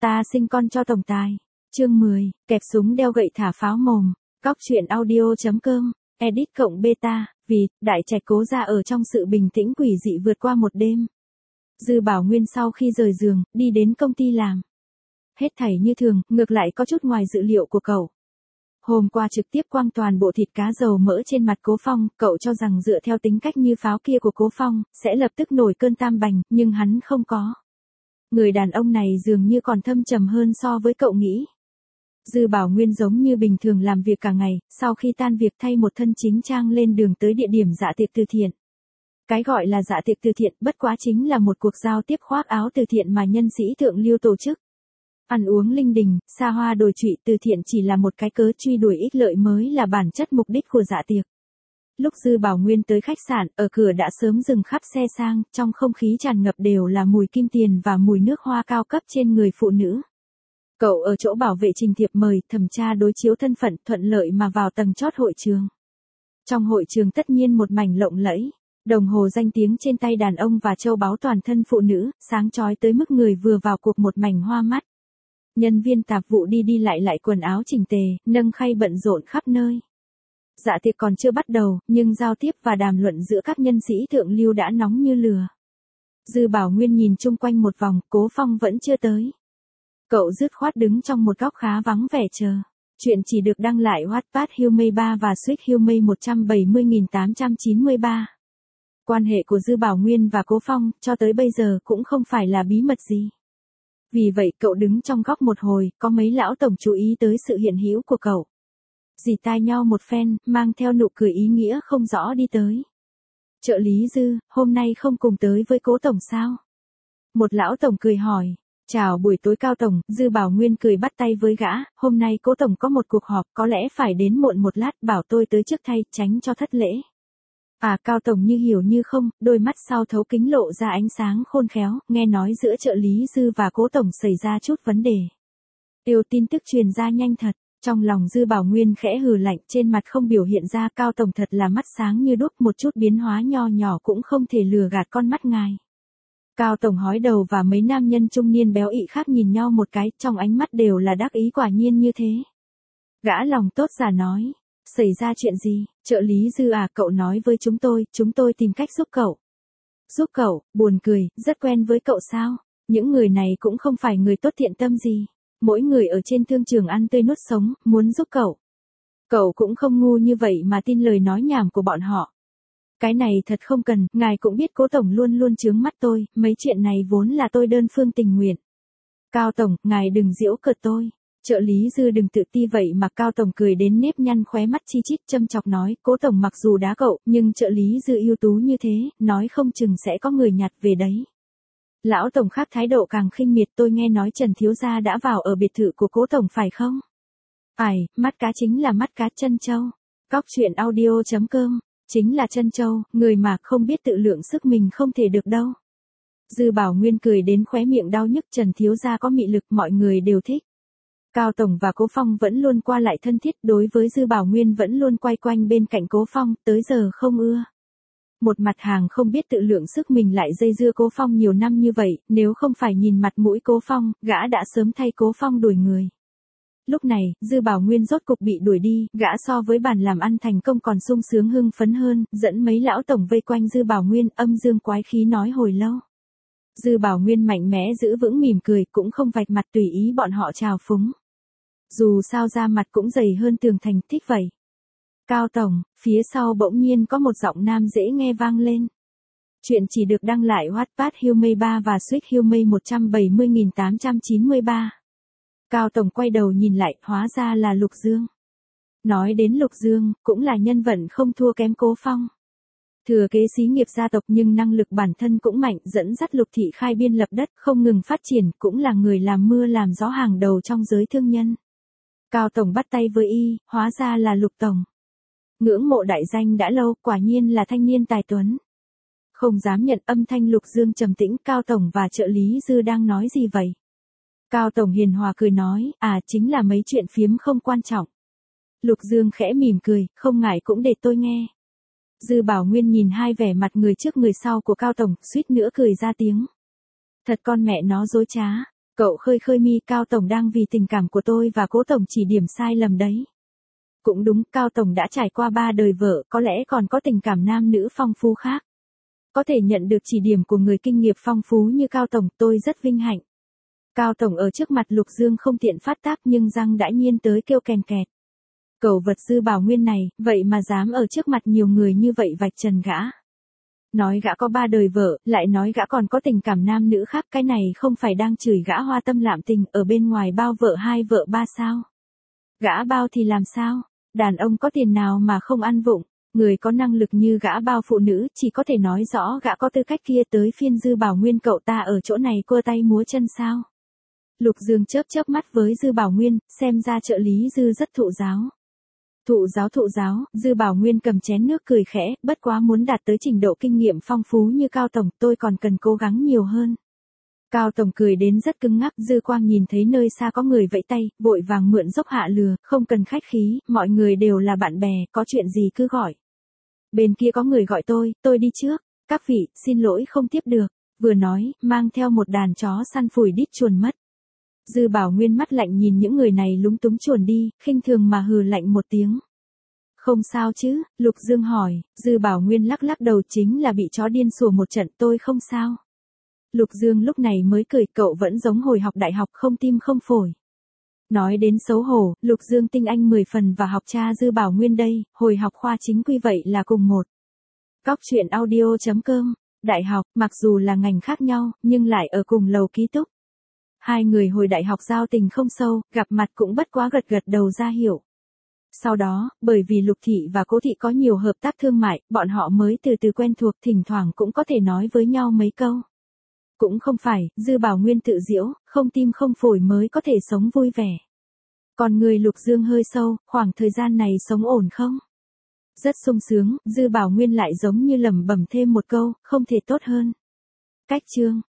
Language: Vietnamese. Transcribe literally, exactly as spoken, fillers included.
Ta sinh con cho tổng tài. Chương mười, kẹp súng đeo gậy thả pháo mồm. Cóc truyện audio chấm com, edit cộng beta, vì, đại trạch Cố Gia ở trong sự bình tĩnh quỷ dị vượt qua một đêm. Dư Bảo Nguyên sau khi rời giường, đi đến công ty làm. Hết thảy như thường, ngược lại có chút ngoài dự liệu của cậu. Hôm qua trực tiếp quăng toàn bộ thịt cá dầu mỡ trên mặt Cố Phong, cậu cho rằng dựa theo tính cách như pháo kia của Cố Phong, sẽ lập tức nổi cơn tam bành, nhưng hắn không có. Người đàn ông này dường như còn thâm trầm hơn so với cậu nghĩ. Dư Bảo Nguyên giống như bình thường làm việc cả ngày, sau khi tan việc thay một thân chính trang lên đường tới địa điểm dạ tiệc từ thiện. Cái gọi là dạ tiệc từ thiện bất quá chính là một cuộc giao tiếp khoác áo từ thiện mà nhân sĩ thượng lưu tổ chức. Ăn uống linh đình, xa hoa đồi trụy, từ thiện chỉ là một cái cớ truy đuổi ích lợi mới là bản chất mục đích của dạ tiệc. Lúc Dư Bảo Nguyên tới khách sạn, ở cửa đã sớm dừng khắp xe sang, trong không khí tràn ngập đều là mùi kim tiền và mùi nước hoa cao cấp trên người phụ nữ. Cậu ở chỗ bảo vệ trình thiệp mời, thẩm tra đối chiếu thân phận, thuận lợi mà vào tầng chót hội trường. Trong hội trường tất nhiên một mảnh lộng lẫy, đồng hồ danh tiếng trên tay đàn ông và châu báu toàn thân phụ nữ, sáng chói tới mức người vừa vào cuộc một mảnh hoa mắt. Nhân viên tạp vụ đi đi lại lại quần áo chỉnh tề, nâng khay bận rộn khắp nơi. Dạ tiệc còn chưa bắt đầu, nhưng giao tiếp và đàm luận giữa các nhân sĩ thượng lưu đã nóng như lửa. Dư Bảo Nguyên nhìn chung quanh một vòng, Cố Phong vẫn chưa tới. Cậu dứt khoát đứng trong một góc khá vắng vẻ chờ. Chuyện chỉ được đăng lại Wattpad Humay ba và Sweet Humay một trăm bảy mươi nghìn tám trăm chín mươi ba. Quan hệ của Dư Bảo Nguyên và Cố Phong, cho tới bây giờ cũng không phải là bí mật gì. Vì vậy cậu đứng trong góc một hồi, có mấy lão tổng chú ý tới sự hiện hữu của cậu. Dì tai nhau một phen, mang theo nụ cười ý nghĩa không rõ đi tới. Trợ lý Dư, hôm nay không cùng tới với Cố tổng sao? Một lão tổng cười hỏi. Chào buổi tối Cao tổng, Dư Bảo Nguyên cười bắt tay với gã, hôm nay Cố tổng có một cuộc họp, có lẽ phải đến muộn một lát, bảo tôi tới trước thay, tránh cho thất lễ. À, Cao tổng như hiểu như không, đôi mắt sau thấu kính lộ ra ánh sáng khôn khéo, nghe nói giữa trợ lý Dư và Cố tổng xảy ra chút vấn đề. Yêu tin tức truyền ra nhanh thật, trong lòng Dư Bảo Nguyên khẽ hừ lạnh, trên mặt không biểu hiện ra. Cao tổng thật là mắt sáng như đuốc, một chút biến hóa nho nhỏ cũng không thể lừa gạt con mắt ngài. Cao tổng hói đầu và mấy nam nhân trung niên béo ị khác nhìn nhau một cái, trong ánh mắt đều là đắc ý, quả nhiên như thế. Gã lòng tốt giả nói, xảy ra chuyện gì, trợ lý Dư à, cậu nói với chúng tôi, chúng tôi tìm cách giúp cậu. Giúp cậu, buồn cười, rất quen với cậu sao, những người này cũng không phải người tốt thiện tâm gì, mỗi người ở trên thương trường ăn tươi nuốt sống, muốn giúp cậu. Cậu cũng không ngu như vậy mà tin lời nói nhảm của bọn họ. Cái này thật không cần, ngài cũng biết Cố tổng luôn luôn chướng mắt tôi, mấy chuyện này vốn là tôi đơn phương tình nguyện. Cao tổng, ngài đừng giễu cợt tôi. Trợ lý Dư đừng tự ti vậy mà. Cao tổng cười đến nếp nhăn khóe mắt chi chít, châm chọc nói, Cố tổng mặc dù đá cậu, nhưng trợ lý Dư ưu tú như thế, nói không chừng sẽ có người nhặt về đấy. Lão tổng khác thái độ càng khinh miệt, tôi nghe nói Trần thiếu gia đã vào ở biệt thự của Cố tổng phải không? Phải, mắt cá chính là mắt cá chân châu. Cóc truyện audio chấm com. Chính là chân châu, người mà không biết tự lượng sức mình không thể được đâu. Dư Bảo Nguyên cười đến khóe miệng đau nhức, Trần thiếu gia có mị lực, mọi người đều thích. Cao tổng và Cố Phong vẫn luôn qua lại thân thiết, đối với Dư Bảo Nguyên vẫn luôn quay quanh bên cạnh Cố Phong, tới giờ không ưa. Một mặt hàng không biết tự lượng sức mình lại dây dưa Cố Phong nhiều năm như vậy, nếu không phải nhìn mặt mũi Cố Phong, gã đã sớm thay Cố Phong đuổi người. Lúc này, Dư Bảo Nguyên rốt cục bị đuổi đi, gã so với bản làm ăn thành công còn sung sướng hưng phấn hơn, dẫn mấy lão tổng vây quanh Dư Bảo Nguyên, âm dương quái khí nói hồi lâu. Dư Bảo Nguyên mạnh mẽ giữ vững mỉm cười, cũng không vạch mặt tùy ý bọn họ trào phúng. Dù sao da mặt cũng dày hơn tường thành, thích vậy. Cao tổng, phía sau bỗng nhiên có một giọng nam dễ nghe vang lên. Chuyện chỉ được đăng lại Wattpad Humay ba và Sweet Humay một trăm bảy mươi nghìn tám trăm chín mươi ba. Cao tổng quay đầu nhìn lại, hóa ra là Lục Dương. Nói đến Lục Dương, cũng là nhân vật không thua kém Cố Phong. Thừa kế xí nghiệp gia tộc nhưng năng lực bản thân cũng mạnh, dẫn dắt Lục thị khai biên lập đất, không ngừng phát triển, cũng là người làm mưa làm gió hàng đầu trong giới thương nhân. Cao tổng bắt tay với y, hóa ra là Lục tổng. Ngưỡng mộ đại danh đã lâu, quả nhiên là thanh niên tài tuấn. Không dám nhận, âm thanh Lục Dương trầm tĩnh, Cao tổng và trợ lý Dư đang nói gì vậy? Cao tổng hiền hòa cười nói, à chính là mấy chuyện phiếm không quan trọng. Lục Dương khẽ mỉm cười, không ngại cũng để tôi nghe. Dư Bảo Nguyên nhìn hai vẻ mặt người trước người sau của Cao tổng, suýt nữa cười ra tiếng. Thật con mẹ nó dối trá. Cậu khơi khơi mi, Cao Tổng đang vì tình cảm của tôi và Cố Tổng chỉ điểm sai lầm đấy. Cũng đúng, Cao Tổng đã trải qua ba đời vợ, có lẽ còn có tình cảm nam nữ phong phú khác. Có thể nhận được chỉ điểm của người kinh nghiệm phong phú như Cao Tổng, tôi rất vinh hạnh. Cao Tổng ở trước mặt Lục Dương không tiện phát tác nhưng răng đã nhiên tới kêu kèn kẹt. Cẩu vật Dư Bảo Nguyên này, vậy mà dám ở trước mặt nhiều người như vậy vạch trần gã. Nói gã có ba đời vợ, lại nói gã còn có tình cảm nam nữ khác, cái này không phải đang chửi gã hoa tâm lạm tình, ở bên ngoài bao vợ hai vợ ba sao? Gã bao thì làm sao? Đàn ông có tiền nào mà không ăn vụng, người có năng lực như gã bao phụ nữ, chỉ có thể nói rõ gã có tư cách kia, tới phiên Dư Bảo Nguyên cậu ta ở chỗ này cua tay múa chân sao? Lục Dương chớp chớp mắt với Dư Bảo Nguyên, xem ra trợ lý Dư rất thụ giáo. Thụ giáo thụ giáo, Dư Bảo Nguyên cầm chén nước cười khẽ, bất quá muốn đạt tới trình độ kinh nghiệm phong phú như Cao Tổng, tôi còn cần cố gắng nhiều hơn. Cao Tổng cười đến rất cứng ngắc, Dư Quang nhìn thấy nơi xa có người vẫy tay, vội vàng mượn dốc hạ lừa, không cần khách khí, mọi người đều là bạn bè, có chuyện gì cứ gọi. Bên kia có người gọi tôi, tôi đi trước, các vị, xin lỗi không tiếp được, vừa nói, mang theo một đàn chó săn phủi đít chuồn mất. Dư Bảo Nguyên mắt lạnh nhìn những người này lúng túng chuồn đi, khinh thường mà hừ lạnh một tiếng. Không sao chứ, Lục Dương hỏi, Dư Bảo Nguyên lắc lắc đầu, chính là bị chó điên sủa một trận, tôi không sao. Lục Dương lúc này mới cười, cậu vẫn giống hồi học đại học, không tim không phổi. Nói đến xấu hổ, Lục Dương tinh anh mười phần và học cha Dư Bảo Nguyên đây, hồi học khoa chính quy vậy là cùng một. Cóc truyện audio chấm com, đại học, mặc dù là ngành khác nhau, nhưng lại ở cùng lầu ký túc. Hai người hồi đại học giao tình không sâu, gặp mặt cũng bất quá gật gật đầu ra hiểu. Sau đó, bởi vì Lục Thị và Cố Thị có nhiều hợp tác thương mại, bọn họ mới từ từ quen thuộc, thỉnh thoảng cũng có thể nói với nhau mấy câu. Cũng không phải, Dư Bảo Nguyên tự giễu, không tim không phổi mới có thể sống vui vẻ. Còn người Lục Dương hơi sâu, khoảng thời gian này sống ổn không? Rất sung sướng, Dư Bảo Nguyên lại giống như lẩm bẩm thêm một câu, không thể tốt hơn. Cách chương